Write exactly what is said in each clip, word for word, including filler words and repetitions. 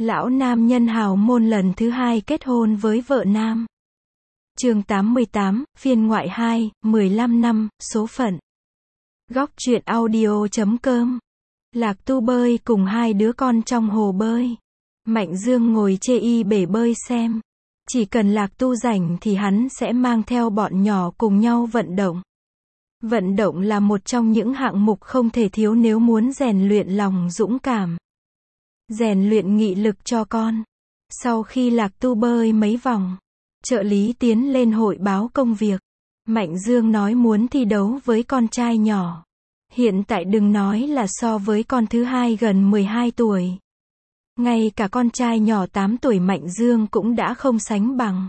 Lão nam nhân hào môn lần thứ hai kết hôn với vợ nam. Chương tám mươi tám, phiên ngoại hai, mười lăm năm, số phận. Góc truyện audio chấm com. Lạc Tu bơi cùng hai đứa con trong hồ bơi. Mạnh Dương ngồi chê y bể bơi xem. Chỉ cần Lạc Tu rảnh thì hắn sẽ mang theo bọn nhỏ cùng nhau vận động. Vận động là một trong những hạng mục không thể thiếu nếu muốn rèn luyện lòng dũng cảm. Rèn luyện nghị lực cho con. Sau khi Lạc Tu bơi mấy vòng, trợ lý tiến lên hội báo công việc. Mạnh Dương nói muốn thi đấu với con trai nhỏ. Hiện tại đừng nói là so với con thứ hai gần mười hai tuổi. Ngay cả con trai nhỏ tám tuổi Mạnh Dương cũng đã không sánh bằng.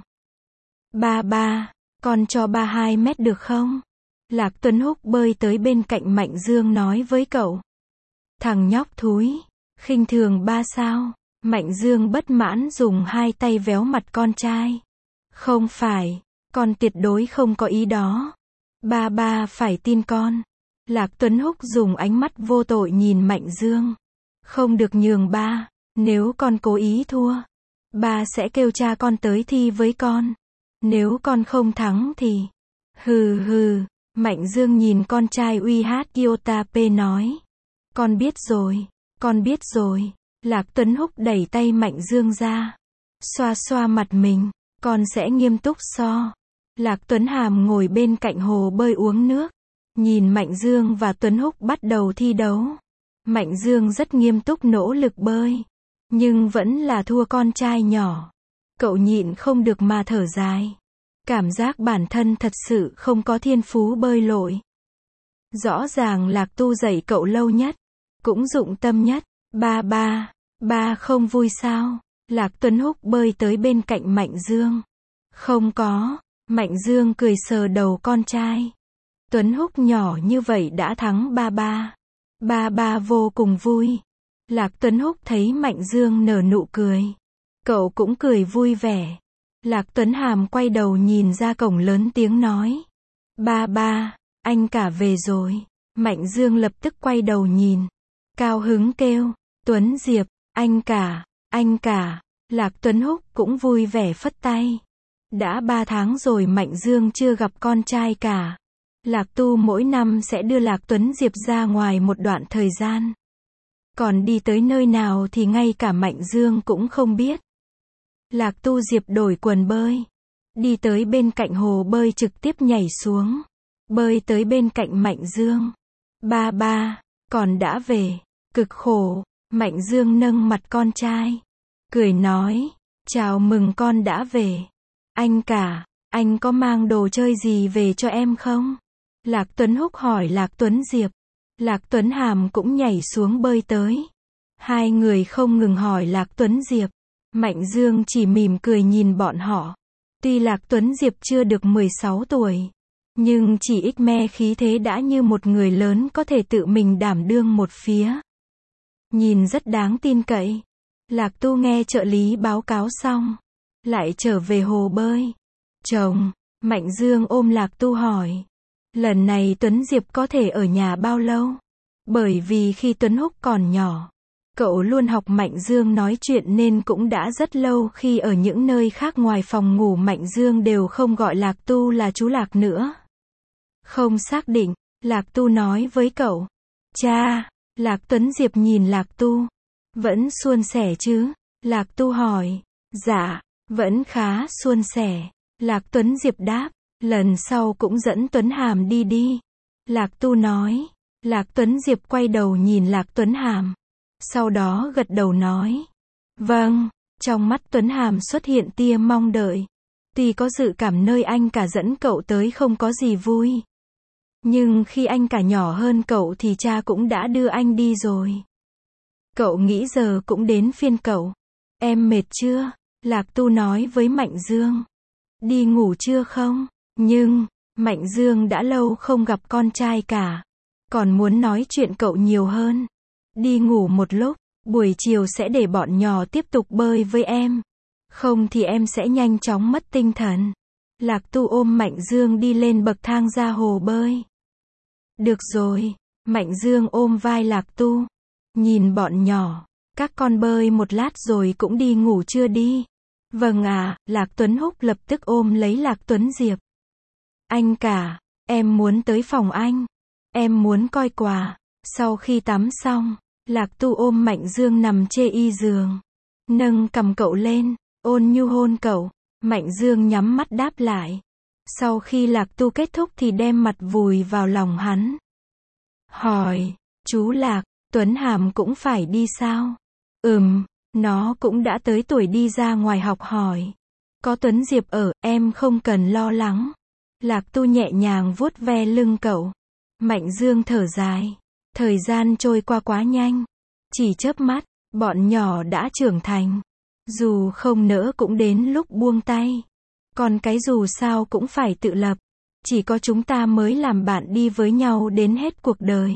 Ba ba, con cho ba hai mét được không? Lạc Tuấn Húc bơi tới bên cạnh Mạnh Dương nói với cậu. Thằng nhóc thúi, khinh thường ba sao? Mạnh Dương bất mãn dùng hai tay véo mặt con trai. Không phải, con tuyệt đối không có ý đó. Ba ba phải tin con. Lạc Tuấn Húc dùng ánh mắt vô tội nhìn Mạnh Dương. Không được nhường ba, nếu con cố ý thua, ba sẽ kêu cha con tới thi với con. Nếu con không thắng thì... Hừ hừ, Mạnh Dương nhìn con trai uy hát Yotape nói. Con biết rồi, con biết rồi. Lạc Tuấn Húc đẩy tay Mạnh Dương ra. Xoa xoa mặt mình, con sẽ nghiêm túc so. Lạc Tuấn Hàm ngồi bên cạnh hồ bơi uống nước. Nhìn Mạnh Dương và Tuấn Húc bắt đầu thi đấu. Mạnh Dương rất nghiêm túc nỗ lực bơi. Nhưng vẫn là thua con trai nhỏ. Cậu nhịn không được mà thở dài. Cảm giác bản thân thật sự không có thiên phú bơi lội. Rõ ràng Lạc Tu dạy cậu lâu nhất. Cũng dụng tâm nhất. Ba ba, ba không vui sao? Lạc Tuấn Húc bơi tới bên cạnh Mạnh Dương. Không có. Mạnh Dương cười sờ đầu con trai. Tuấn Húc nhỏ như vậy đã thắng ba ba. Ba ba vô cùng vui. Lạc Tuấn Húc thấy Mạnh Dương nở nụ cười. Cậu cũng cười vui vẻ. Lạc Tuấn Hàm quay đầu nhìn ra cổng lớn tiếng nói. Ba ba, anh cả về rồi. Mạnh Dương lập tức quay đầu nhìn. Cao hứng kêu. Tuấn Diệp, anh cả, anh cả. Lạc Tuấn Húc cũng vui vẻ phất tay. Đã ba tháng rồi Mạnh Dương chưa gặp con trai cả. Lạc Tu mỗi năm sẽ đưa Lạc Tuấn Diệp ra ngoài một đoạn thời gian. Còn đi tới nơi nào thì ngay cả Mạnh Dương cũng không biết. Lạc Tu Diệp đổi quần bơi. Đi tới bên cạnh hồ bơi trực tiếp nhảy xuống. Bơi tới bên cạnh Mạnh Dương. Ba ba, con đã về. Cực khổ. Mạnh Dương nâng mặt con trai. Cười nói. Chào mừng con đã về. Anh cả, anh có mang đồ chơi gì về cho em không? Lạc Tuấn Húc hỏi Lạc Tuấn Diệp. Lạc Tuấn Hàm cũng nhảy xuống bơi tới. Hai người không ngừng hỏi Lạc Tuấn Diệp. Mạnh Dương chỉ mỉm cười nhìn bọn họ. Tuy Lạc Tuấn Diệp chưa được mười sáu tuổi, nhưng chỉ ít me khí thế đã như một người lớn có thể tự mình đảm đương một phía. Nhìn rất đáng tin cậy. Lạc Tu nghe trợ lý báo cáo xong, lại trở về hồ bơi. Chồng, Mạnh Dương ôm Lạc Tu hỏi. Lần này Tuấn Diệp có thể ở nhà bao lâu? Bởi vì khi Tuấn Húc còn nhỏ, cậu luôn học Mạnh Dương nói chuyện nên cũng đã rất lâu khi ở những nơi khác ngoài phòng ngủ Mạnh Dương đều không gọi Lạc Tu là chú Lạc nữa. Không xác định, Lạc Tu nói với cậu. Cha, Lạc Tuấn Diệp nhìn Lạc Tu. Vẫn suôn sẻ chứ? Lạc Tu hỏi. Dạ, vẫn khá suôn sẻ. Lạc Tuấn Diệp đáp. Lần sau cũng dẫn Tuấn Hàm đi đi. Lạc Tu nói. Lạc Tuấn Diệp quay đầu nhìn Lạc Tuấn Hàm. Sau đó gật đầu nói. Vâng, trong mắt Tuấn Hàm xuất hiện tia mong đợi. Tuy có dự cảm nơi anh cả dẫn cậu tới không có gì vui. Nhưng khi anh cả nhỏ hơn cậu thì cha cũng đã đưa anh đi rồi. Cậu nghĩ giờ cũng đến phiên cậu. Em mệt chưa? Lạc Tu nói với Mạnh Dương. Đi ngủ chưa không? Nhưng, Mạnh Dương đã lâu không gặp con trai cả. Còn muốn nói chuyện cậu nhiều hơn. Đi ngủ một lúc, buổi chiều sẽ để bọn nhỏ tiếp tục bơi với em. Không thì em sẽ nhanh chóng mất tinh thần. Lạc Tu ôm Mạnh Dương đi lên bậc thang ra hồ bơi. Được rồi, Mạnh Dương ôm vai Lạc Tu. Nhìn bọn nhỏ, Các con bơi một lát rồi cũng đi ngủ chưa đi? Vâng à, Lạc Tuấn Húc lập tức ôm lấy Lạc Tuấn Diệp. Anh cả, em muốn tới phòng anh. Em muốn coi quà. Sau khi tắm xong, Lạc Tu ôm Mạnh Dương nằm chê y giường. Nâng cầm cậu lên, ôn nhu hôn cậu. Mạnh Dương nhắm mắt đáp lại. Sau khi Lạc Tu kết thúc thì đem mặt vùi vào lòng hắn. Hỏi, chú Lạc, Tuấn Hàm cũng phải đi sao? Ừm, nó cũng đã tới tuổi đi ra ngoài học hỏi. Có Tuấn Diệp ở, em không cần lo lắng. Lạc Tu nhẹ nhàng vuốt ve lưng cậu. Mạnh Dương thở dài. Thời gian trôi qua quá nhanh. Chỉ chớp mắt, bọn nhỏ đã trưởng thành. Dù không nỡ cũng đến lúc buông tay. Còn cái dù sao cũng phải tự lập. Chỉ có chúng ta mới làm bạn đi với nhau đến hết cuộc đời.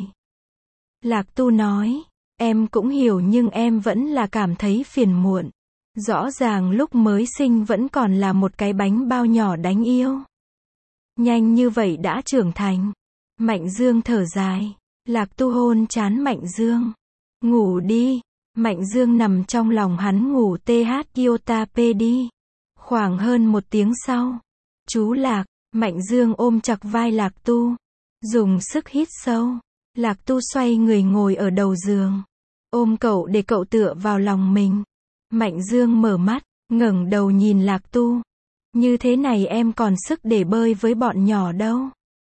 Lạc Tu nói, em cũng hiểu nhưng em vẫn là cảm thấy phiền muộn. Rõ ràng lúc mới sinh vẫn còn là một cái bánh bao nhỏ đánh yêu. Nhanh như vậy đã trưởng thành. Mạnh Dương thở dài. Lạc Tu hôn trán Mạnh Dương. Ngủ đi. Mạnh Dương nằm trong lòng hắn ngủ th iota p đi. Khoảng hơn một tiếng sau. Chú Lạc. Mạnh Dương ôm chặt vai Lạc Tu. Dùng sức hít sâu. Lạc Tu xoay người ngồi ở đầu giường. Ôm cậu để cậu tựa vào lòng mình. Mạnh Dương mở mắt, ngẩng đầu nhìn Lạc Tu. Như thế này em còn sức để bơi với bọn nhỏ đâu.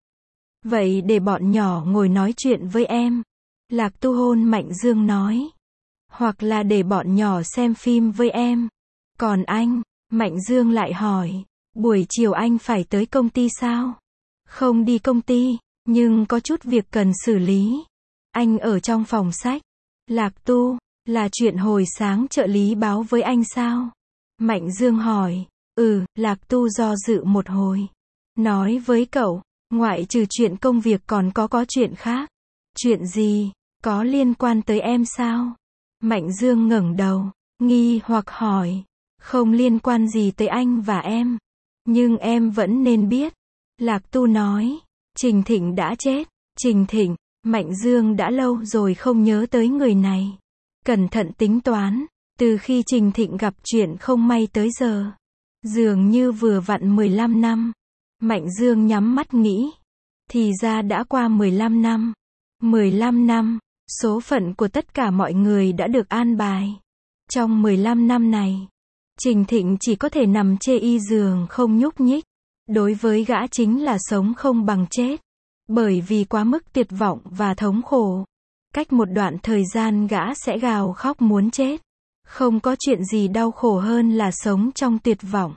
Vậy để bọn nhỏ ngồi nói chuyện với em. Lạc Tu hôn Mạnh Dương nói. Hoặc là để bọn nhỏ xem phim với em. Còn anh, Mạnh Dương lại hỏi. Buổi chiều anh phải tới công ty sao? Không đi công ty, nhưng có chút việc cần xử lý. Anh ở trong phòng sách. Lạc Tu, là chuyện hồi sáng trợ lý báo với anh sao? Mạnh Dương hỏi. Ừ, Lạc Tu do dự một hồi. Nói với cậu, ngoại trừ chuyện công việc còn có có chuyện khác. Chuyện gì? Có liên quan tới em sao? Mạnh Dương ngẩng đầu, nghi hoặc hỏi. Không liên quan gì tới anh và em. Nhưng em vẫn nên biết. Lạc Tu nói. Trình Thịnh đã chết. Trình Thịnh, Mạnh Dương đã lâu rồi không nhớ tới người này. Cẩn thận tính toán. Từ khi Trình Thịnh gặp chuyện không may tới giờ. Dường như vừa vặn mười lăm năm. Mạnh Dương nhắm mắt nghĩ. Thì ra đã qua mười lăm năm. mười lăm năm. Số phận của tất cả mọi người đã được an bài. Trong mười lăm năm này, Trình Thịnh chỉ có thể nằm chê y giường không nhúc nhích. Đối với gã chính là sống không bằng chết. Bởi vì quá mức tuyệt vọng và thống khổ. Cách một đoạn thời gian gã sẽ gào khóc muốn chết. Không có chuyện gì đau khổ hơn là sống trong tuyệt vọng.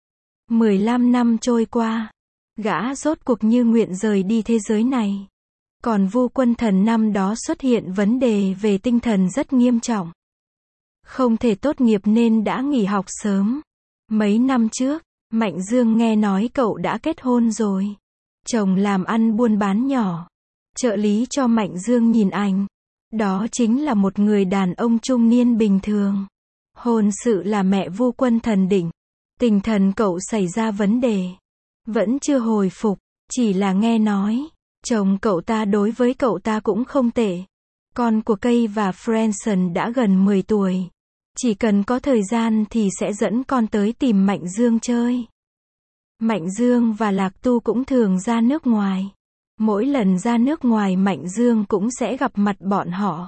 mười lăm năm trôi qua. Gã rốt cuộc như nguyện rời đi thế giới này. Còn Vu Quân Thần năm đó xuất hiện vấn đề về tinh thần rất nghiêm trọng. Không thể tốt nghiệp nên đã nghỉ học sớm. Mấy năm trước, Mạnh Dương nghe nói cậu đã kết hôn rồi. Chồng làm ăn buôn bán nhỏ. Trợ lý cho Mạnh Dương nhìn ảnh. Đó chính là một người đàn ông trung niên bình thường. Hôn sự là mẹ Vu Quân Thần định. Tinh thần cậu xảy ra vấn đề. Vẫn chưa hồi phục. Chỉ là nghe nói. Chồng cậu ta đối với cậu ta cũng không tệ. Con của Kay và Franson đã gần mười tuổi. Chỉ cần có thời gian thì sẽ dẫn con tới tìm Mạnh Dương chơi. Mạnh Dương và Lạc Tu cũng thường ra nước ngoài. Mỗi lần ra nước ngoài Mạnh Dương cũng sẽ gặp mặt bọn họ.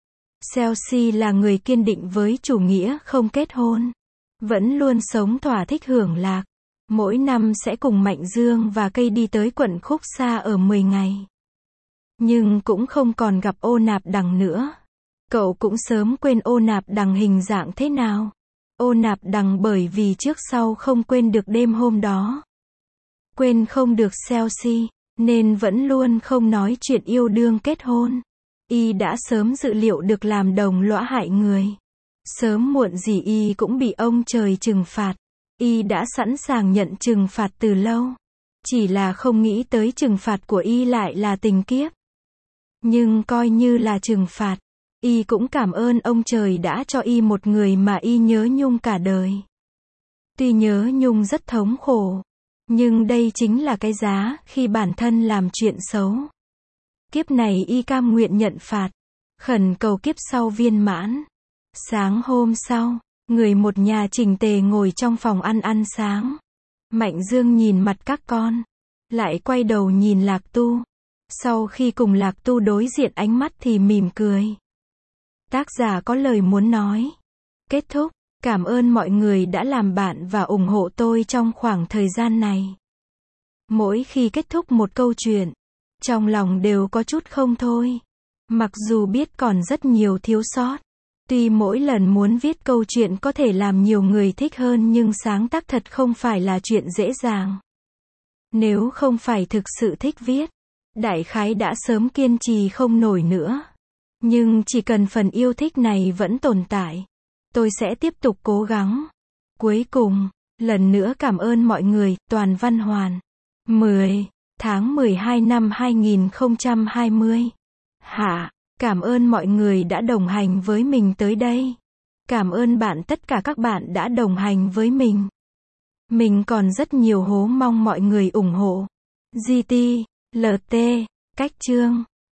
Chelsea là người kiên định với chủ nghĩa không kết hôn. Vẫn luôn sống thỏa thích hưởng lạc. Mỗi năm sẽ cùng Mạnh Dương và Kay đi tới quận Khúc Sa ở mười ngày. Nhưng cũng không còn gặp Ô Nạp Đằng nữa. Cậu cũng sớm quên Ô Nạp Đằng hình dạng thế nào. Ô Nạp Đằng bởi vì trước sau không quên được đêm hôm đó. Quên không được Chelsea, nên vẫn luôn không nói chuyện yêu đương kết hôn. Y đã sớm dự liệu được làm đồng lõa hại người. Sớm muộn gì Y cũng bị ông trời trừng phạt. Y đã sẵn sàng nhận trừng phạt từ lâu. Chỉ là không nghĩ tới trừng phạt của Y lại là tình kiếp. Nhưng coi như là trừng phạt, Y cũng cảm ơn ông trời đã cho Y một người mà Y nhớ nhung cả đời. Tuy nhớ nhung rất thống khổ, nhưng đây chính là cái giá khi bản thân làm chuyện xấu. Kiếp này Y cam nguyện nhận phạt, khẩn cầu kiếp sau viên mãn. Sáng hôm sau, người một nhà chỉnh tề ngồi trong phòng ăn ăn sáng. Mạnh Dương nhìn mặt các con, lại quay đầu nhìn Lạc Tu. Sau khi cùng Lạc Tu đối diện ánh mắt thì mỉm cười. Tác giả có lời muốn nói. Kết thúc. Cảm ơn mọi người đã làm bạn và ủng hộ tôi trong khoảng thời gian này. Mỗi khi kết thúc một câu chuyện, trong lòng đều có chút không thôi. Mặc dù biết còn rất nhiều thiếu sót. Tuy mỗi lần muốn viết câu chuyện có thể làm nhiều người thích hơn nhưng sáng tác thật không phải là chuyện dễ dàng. Nếu không phải thực sự thích viết, đại khái đã sớm kiên trì không nổi nữa. Nhưng chỉ cần phần yêu thích này vẫn tồn tại, tôi sẽ tiếp tục cố gắng. Cuối cùng, lần nữa cảm ơn mọi người. Toàn Văn Hoàn. mười tháng mười hai năm hai nghìn không trăm hai mươi. Hạ. Cảm ơn mọi người đã đồng hành với mình tới đây. Cảm ơn bạn tất cả các bạn đã đồng hành với mình. Mình còn rất nhiều hố mong mọi người ủng hộ. giê tê, lờ tê, cách chương.